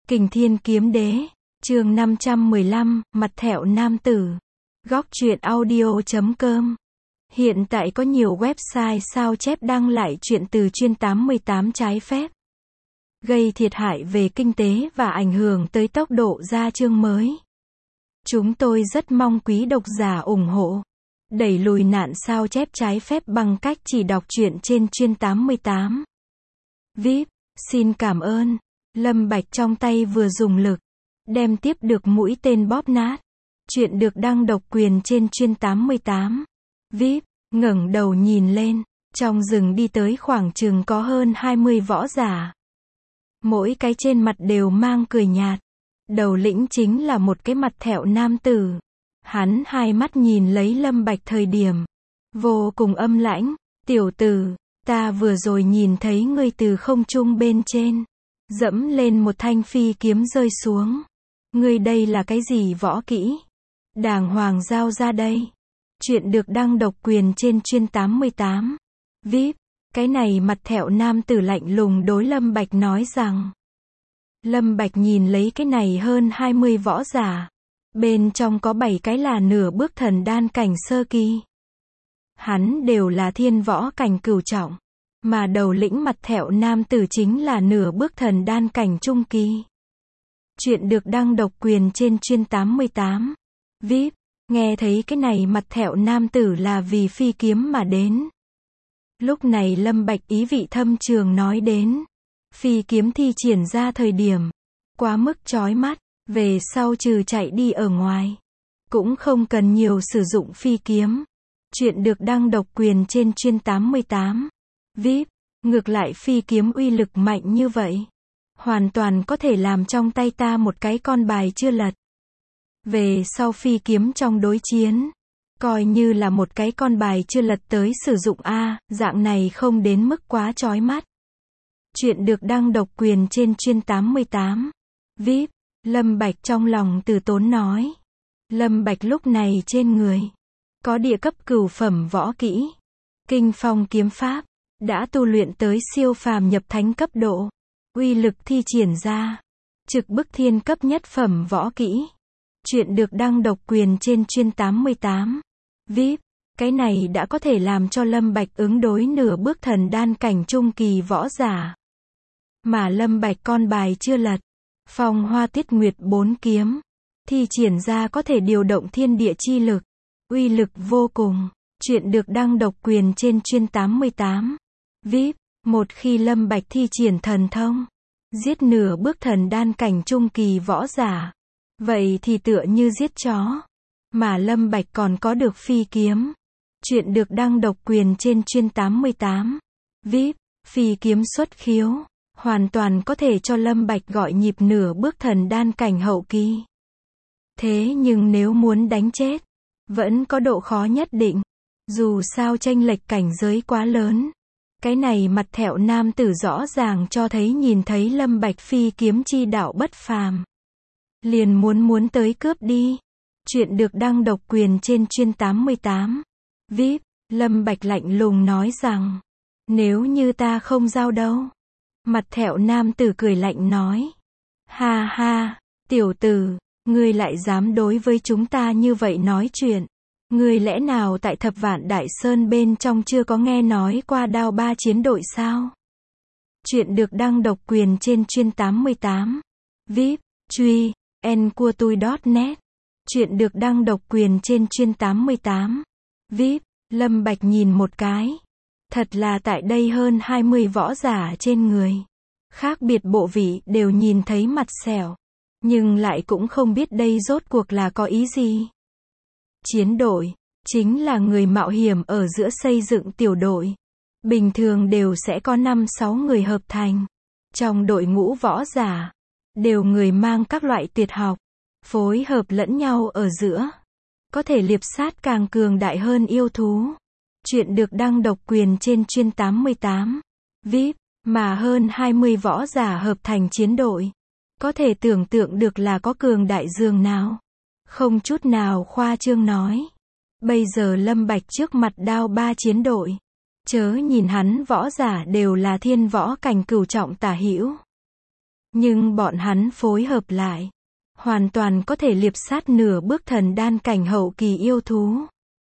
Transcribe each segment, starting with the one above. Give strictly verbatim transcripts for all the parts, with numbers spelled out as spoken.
Kình Thiên Kiếm Đế, chương năm trăm mười lăm, mặt thẹo nam tử. Góc truyện audio chấm com. Hiện tại có nhiều website sao chép đăng lại truyện từ chuyên tám mươi tám trái phép, gây thiệt hại về kinh tế và ảnh hưởng tới tốc độ ra chương mới. Chúng tôi rất mong quý độc giả ủng hộ, đẩy lùi nạn sao chép trái phép bằng cách chỉ đọc truyện trên chuyên tám mươi tám. vê i pê, xin cảm ơn. Lâm Bạch trong tay vừa dùng lực, đem tiếp được mũi tên bóp nát. Chuyện được đăng độc quyền trên chuyên tám mươi tám. vê i pê, ngẩng đầu nhìn lên, trong rừng đi tới khoảng chừng có hơn hai mươi võ giả. Mỗi cái trên mặt đều mang cười nhạt. Đầu lĩnh chính là một cái mặt thẹo nam tử. Hắn hai mắt nhìn lấy Lâm Bạch thời điểm vô cùng âm lãnh. Tiểu tử, ta vừa rồi nhìn thấy ngươi từ không trung bên trên dẫm lên một thanh phi kiếm rơi xuống. Ngươi đây là cái gì võ kỹ? Đàng hoàng giao ra đây. Chuyện được đăng độc quyền trên chuyên tám mươi tám. vê i pê, cái này mặt thẹo nam tử lạnh lùng đối Lâm Bạch nói rằng. Lâm Bạch nhìn lấy cái này hơn hai mươi võ giả. Bên trong có bảy cái là nửa bước thần đan cảnh sơ kỳ. Hắn đều là thiên võ cảnh cửu trọng. Mà đầu lĩnh mặt thẹo nam tử chính là nửa bước thần đan cảnh trung kỳ. Chuyện được đăng độc quyền trên chuyên tám mươi tám. vê i pê, nghe thấy cái này mặt thẹo nam tử là vì phi kiếm mà đến. Lúc này Lâm Bạch ý vị thâm trường nói đến. Phi kiếm thi triển ra thời điểm quá mức chói mắt, về sau trừ chạy đi ở ngoài cũng không cần nhiều sử dụng phi kiếm. Chuyện được đăng độc quyền trên chuyên tám mươi tám. vê i pê, ngược lại phi kiếm uy lực mạnh như vậy, hoàn toàn có thể làm trong tay ta một cái con bài chưa lật. Về sau phi kiếm trong đối chiến, coi như là một cái con bài chưa lật tới sử dụng a, dạng này không đến mức quá chói mắt. Chuyện được đăng độc quyền trên chuyên tám mươi tám. vê i pê, Lâm Bạch trong lòng từ tốn nói. Lâm Bạch lúc này trên người có địa cấp cửu phẩm võ kỹ, Kinh Phong kiếm pháp, đã tu luyện tới siêu phàm nhập thánh cấp độ. Uy lực thi triển ra trực bức thiên cấp nhất phẩm võ kỹ. Chuyện được đăng độc quyền trên chuyên tám mươi tám. vê i pê, cái này đã có thể làm cho Lâm Bạch ứng đối nửa bước thần đan cảnh trung kỳ võ giả. Mà Lâm Bạch con bài chưa lật, Phong Hoa Tiết Nguyệt bốn kiếm, thi triển ra có thể điều động thiên địa chi lực, uy lực vô cùng. Chuyện được đăng độc quyền trên chuyên tám mươi tám. vê i pê, một khi Lâm Bạch thi triển thần thông, giết nửa bước thần đan cảnh trung kỳ võ giả, vậy thì tựa như giết chó. Mà Lâm Bạch còn có được phi kiếm. Chuyện được đăng độc quyền trên chuyên tám mươi tám. vê i pê, phi kiếm xuất khiếu, hoàn toàn có thể cho Lâm Bạch gọi nhịp nửa bước thần đan cảnh hậu kỳ. Thế nhưng nếu muốn đánh chết, vẫn có độ khó nhất định. Dù sao chênh lệch cảnh giới quá lớn. Cái này mặt thẹo nam tử rõ ràng cho thấy nhìn thấy Lâm Bạch phi kiếm chi đạo bất phàm, liền muốn muốn tới cướp đi. Chuyện được đăng độc quyền trên chuyên tám mươi tám. vê i pê, Lâm Bạch lạnh lùng nói rằng. Nếu như ta không giao đâu. Mặt thẹo nam tử cười lạnh nói. Ha ha, tiểu tử, ngươi lại dám đối với chúng ta như vậy nói chuyện. Ngươi lẽ nào tại Thập Vạn Đại Sơn bên trong chưa có nghe nói qua đao ba chiến đội sao? Chuyện được đăng độc quyền trên chuyên tám mươi tám. vê i pê, truy, enquotui chấm net. Chuyện được đăng độc quyền trên chuyên tám mươi tám. vê i pê, Lâm Bạch nhìn một cái. Thật là tại đây hơn hai mươi võ giả trên người. Khác biệt bộ vị đều nhìn thấy mặt sẹo. Nhưng lại cũng không biết đây rốt cuộc là có ý gì. Chiến đội, chính là người mạo hiểm ở giữa xây dựng tiểu đội. Bình thường đều sẽ có năm sáu người hợp thành. Trong đội ngũ võ giả, đều người mang các loại tuyệt học, phối hợp lẫn nhau ở giữa. Có thể liệp sát càng cường đại hơn yêu thú. Chuyện được đăng độc quyền trên chuyên tám mươi tám. vê i pê, mà hơn hai mươi võ giả hợp thành chiến đội. Có thể tưởng tượng được là có cường đại dường nào. Không chút nào khoa trương nói. Bây giờ Lâm Bạch trước mặt đao ba chiến đội. Chớ nhìn hắn võ giả đều là thiên võ cảnh cửu trọng tả hữu. Nhưng bọn hắn phối hợp lại, hoàn toàn có thể liệp sát nửa bước thần đan cảnh hậu kỳ yêu thú.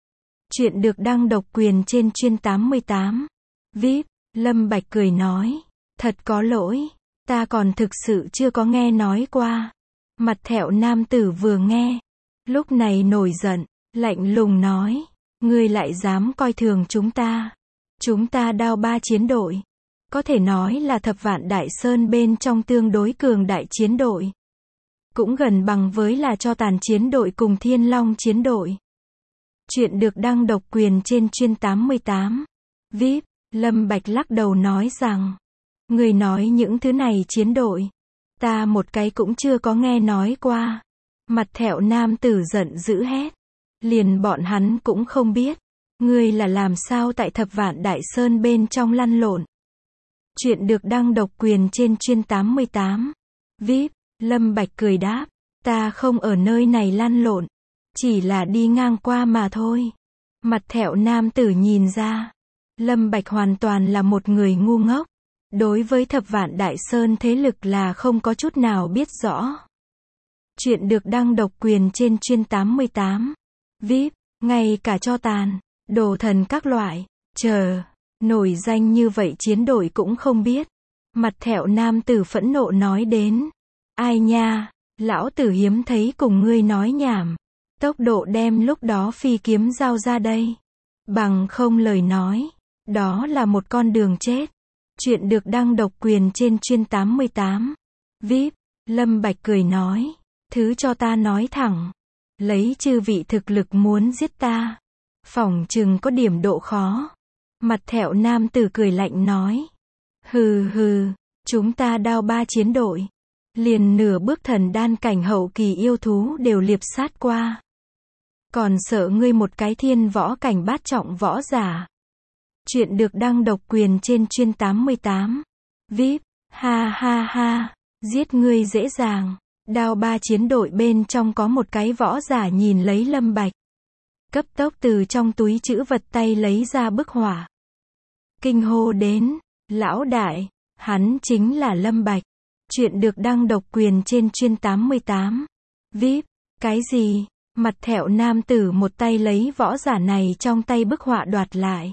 Chuyện được đăng độc quyền trên chuyên tám mươi tám. vê i pê, Lâm Bạch cười nói. Thật có lỗi, ta còn thực sự chưa có nghe nói qua. Mặt thẹo nam tử vừa nghe, lúc này nổi giận, lạnh lùng nói. Ngươi lại dám coi thường chúng ta. Chúng ta Đao Ba chiến đội, có thể nói là thập vạn đại sơn bên trong tương đối cường đại chiến đội. Cũng gần bằng với là cho tàn chiến đội cùng Thiên Long chiến đội. Chuyện được đăng độc quyền trên chuyên tám mươi tám. vê i pê, Lâm Bạch lắc đầu nói rằng. Người nói những thứ này chiến đội, ta một cái cũng chưa có nghe nói qua. Mặt thẹo nam tử giận dữ hét. Liền bọn hắn cũng không biết. Ngươi là làm sao tại thập vạn đại sơn bên trong lăn lộn. Chuyện được đăng độc quyền trên chuyên tám mươi tám. vê i pê, Lâm Bạch cười đáp. Ta không ở nơi này lăn lộn. Chỉ là đi ngang qua mà thôi. Mặt thẹo nam tử nhìn ra. Lâm Bạch hoàn toàn là một người ngu ngốc. Đối với thập vạn đại sơn thế lực là không có chút nào biết rõ. Chuyện được đăng độc quyền trên chuyên tám mươi tám. vê i pê, ngay cả cho tàn, đồ thần các loại, chờ, nổi danh như vậy chiến đội cũng không biết. Mặt thẹo nam tử phẫn nộ nói đến. Ai nha, lão tử hiếm thấy cùng ngươi nói nhảm. Tốc độ đem lúc đó phi kiếm giao ra đây. Bằng không lời nói, đó là một con đường chết. Chuyện được đăng độc quyền trên chuyên tám mươi tám. vê i pê, Lâm Bạch cười nói. Thứ cho ta nói thẳng. Lấy chư vị thực lực muốn giết ta, phỏng chừng có điểm độ khó. Mặt thẹo nam tử cười lạnh nói. Hừ hừ, chúng ta Đao Ba chiến đội, liền nửa bước thần đan cảnh hậu kỳ yêu thú đều liệp sát qua. Còn sợ ngươi một cái thiên võ cảnh bát trọng võ giả. Chuyện được đăng độc quyền trên chuyên tám mươi tám. vê i pê, ha ha ha, giết ngươi dễ dàng. Đao Ba chiến đội bên trong có một cái võ giả nhìn lấy Lâm Bạch. Cấp tốc từ trong túi trữ vật tay lấy ra bức họa. Kinh hô đến. Lão đại, hắn chính là Lâm Bạch. Chuyện được đăng độc quyền trên chuyên tám mươi tám. vê i pê, cái gì? Mặt thẹo nam tử một tay lấy võ giả này trong tay bức họa đoạt lại.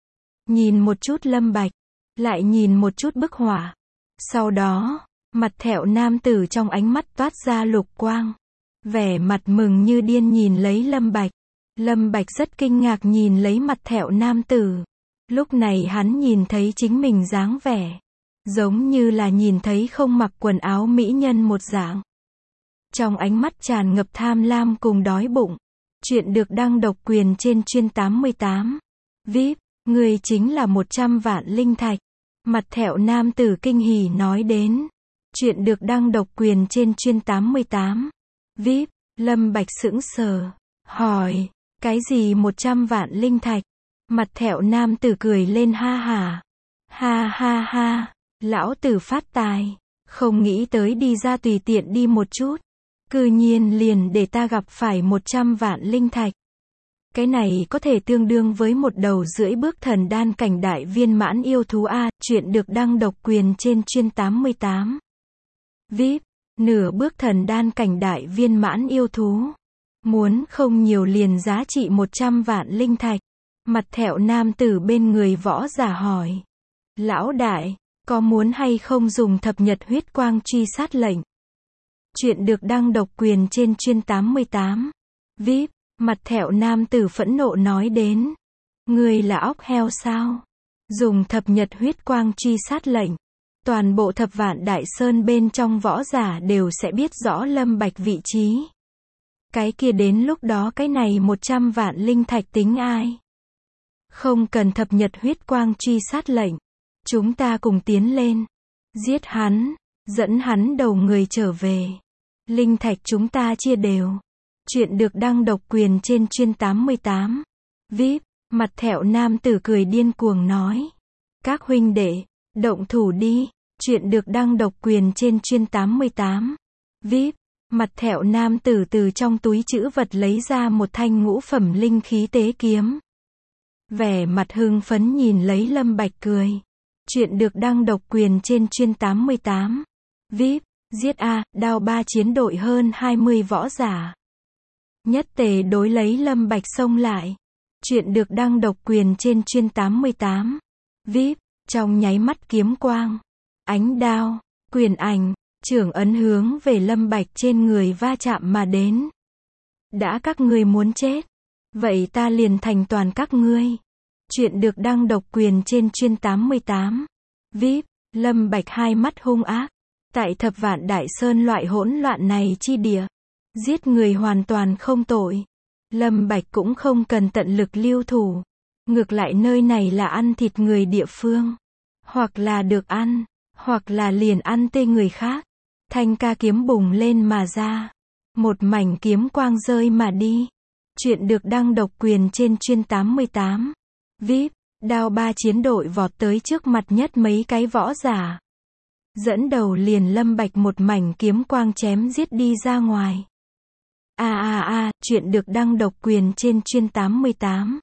Nhìn một chút Lâm Bạch, lại nhìn một chút bức họa. Sau đó, mặt thẹo nam tử trong ánh mắt toát ra lục quang. Vẻ mặt mừng như điên nhìn lấy Lâm Bạch. Lâm Bạch rất kinh ngạc nhìn lấy mặt thẹo nam tử. Lúc này hắn nhìn thấy chính mình dáng vẻ, giống như là nhìn thấy không mặc quần áo mỹ nhân một dạng. Trong ánh mắt tràn ngập tham lam cùng đói bụng. Chuyện được đăng độc quyền trên chuyên tám mươi tám. vê i pê, người chính là một trăm vạn linh thạch. Mặt thẹo nam tử kinh hỉ nói đến. Chuyện được đăng độc quyền trên chuyên tám mươi tám. vê i pê, Lâm Bạch sững sờ, hỏi, cái gì một trăm vạn linh thạch? Mặt thẹo nam tử cười lên ha hả. Ha ha ha, lão tử phát tài, không nghĩ tới đi ra tùy tiện đi một chút. Cư nhiên liền để ta gặp phải một trăm vạn linh thạch. Cái này có thể tương đương với một đầu rưỡi bước thần đan cảnh đại viên mãn yêu thú A. Chuyện được đăng độc quyền trên chuyên tám mươi tám. vê i pê, nửa bước thần đan cảnh đại viên mãn yêu thú. Muốn không nhiều liền giá trị một trăm vạn linh thạch. Mặt thẹo nam tử bên người võ giả hỏi. Lão đại, có muốn hay không dùng thập nhật huyết quang truy sát lệnh? Chuyện được đăng độc quyền trên chuyên tám mươi tám. vê i pê, mặt thẹo nam tử phẫn nộ nói đến. Ngươi là óc heo sao? Dùng thập nhật huyết quang truy sát lệnh. Toàn bộ thập vạn đại sơn bên trong võ giả đều sẽ biết rõ Lâm Bạch vị trí. Cái kia đến lúc đó cái này một trăm vạn linh thạch tính ai? Không cần thập nhật huyết quang truy sát lệnh. Chúng ta cùng tiến lên. Giết hắn, dẫn hắn đầu người trở về. Linh thạch chúng ta chia đều. Chuyện được đăng độc quyền trên chuyên tám mươi tám. vê i pê, mặt thẹo nam tử cười điên cuồng nói. Các huynh đệ, động thủ đi. Chuyện được đăng độc quyền trên chuyên tám mươi tám. vê i pê, mặt thẹo nam tử từ trong túi trữ vật lấy ra một thanh ngũ phẩm linh khí tế kiếm. Vẻ mặt hưng phấn nhìn lấy Lâm Bạch cười. Chuyện được đăng độc quyền trên chuyên tám mươi tám. vê i pê, giết A, đao ba chiến đội hơn hai mươi võ giả. Nhất tề đối lấy Lâm Bạch xông lại. Chuyện được đăng độc quyền trên chuyên tám mươi tám. vê i pê, trong nháy mắt kiếm quang, ánh đao, quyền ảnh, trưởng ấn hướng về Lâm Bạch trên người va chạm mà đến. Đã các ngươi muốn chết, vậy ta liền thành toàn các ngươi. Chuyện được đăng độc quyền trên chuyên tám mươi tám. vê i pê, Lâm Bạch hai mắt hung ác. Tại Thập Vạn Đại Sơn loại hỗn loạn này chi địa, giết người hoàn toàn không tội. Lâm Bạch cũng không cần tận lực lưu thủ. Ngược lại nơi này là ăn thịt người địa phương. Hoặc là được ăn, hoặc là liền ăn tê người khác. Thanh ca kiếm bùng lên mà ra. Một mảnh kiếm quang rơi mà đi. Chuyện được đăng độc quyền trên chuyên tám mươi tám. vê i pê, đao ba chiến đội vọt tới trước mặt nhất mấy cái võ giả. Dẫn đầu liền Lâm Bạch một mảnh kiếm quang chém giết đi ra ngoài. A a a, chuyện được đăng độc quyền trên chuyên tám mươi tám.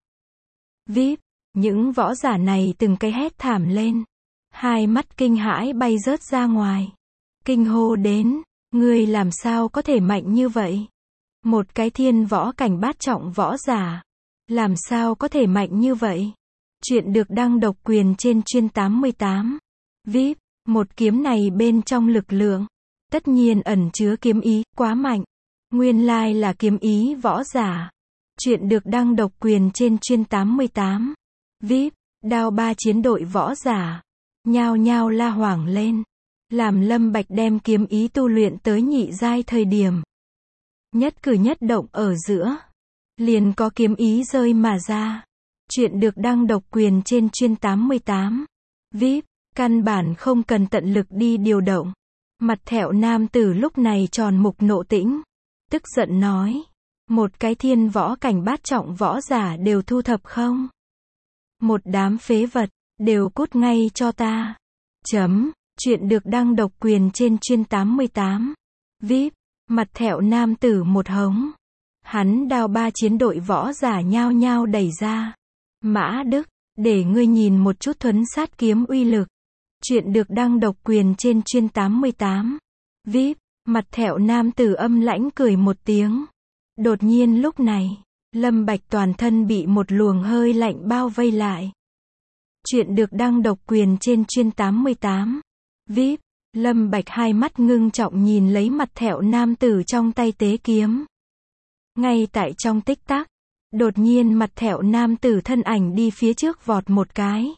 vê i pê, những võ giả này từng cái hét thảm lên. Hai mắt kinh hãi bay rớt ra ngoài. Kinh hô đến, ngươi làm sao có thể mạnh như vậy? Một cái thiên võ cảnh bát trọng võ giả. Làm sao có thể mạnh như vậy? Chuyện được đăng độc quyền trên chuyên tám mươi tám. vê i pê, một kiếm này bên trong lực lượng. Tất nhiên ẩn chứa kiếm ý, quá mạnh. Nguyên lai là kiếm ý võ giả. Chuyện được đăng độc quyền trên chuyên tám mươi tám. vê i pê, đao ba chiến đội võ giả. Nhao nhao la hoảng lên. Làm Lâm Bạch đem kiếm ý tu luyện tới nhị giai thời điểm. Nhất cử nhất động ở giữa. Liền có kiếm ý rơi mà ra. Chuyện được đăng độc quyền trên chuyên tám mươi tám. vê i pê, căn bản không cần tận lực đi điều động. Mặt thẹo nam tử lúc này tròn mục nộ tĩnh. Tức giận nói. Một cái thiên võ cảnh bát trọng võ giả đều thu thập không? Một đám phế vật, đều cút ngay cho ta. Chấm, chuyện được đăng độc quyền trên chuyên tám mươi tám. vê i pê, mặt thẹo nam tử một hống. Hắn đao ba chiến đội võ giả nhao nhao đẩy ra. Mã Đức, để ngươi nhìn một chút thuấn sát kiếm uy lực. Chuyện được đăng độc quyền trên chuyên tám mươi tám. vê i pê, mặt thẹo nam tử âm lãnh cười một tiếng. Đột nhiên lúc này, Lâm Bạch toàn thân bị một luồng hơi lạnh bao vây lại. Chuyện được đăng độc quyền trên chuyên tám mươi tám. vê i pê, Lâm Bạch hai mắt ngưng trọng nhìn lấy mặt thẹo nam tử trong tay tế kiếm. Ngay tại trong tích tắc, đột nhiên mặt thẹo nam tử thân ảnh đi phía trước vọt một cái.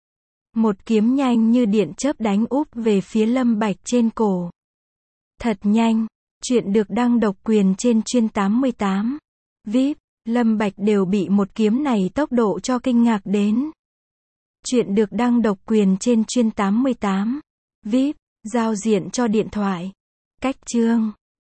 Một kiếm nhanh như điện chớp đánh úp về phía Lâm Bạch trên cổ. Thật nhanh, chuyện được đăng độc quyền trên chuyên tám mươi tám. vê i pê, Lâm Bạch đều bị một kiếm này tốc độ cho kinh ngạc đến. Chuyện được đăng độc quyền trên chuyên tám mươi tám. vê i pê, giao diện cho điện thoại. Cách chương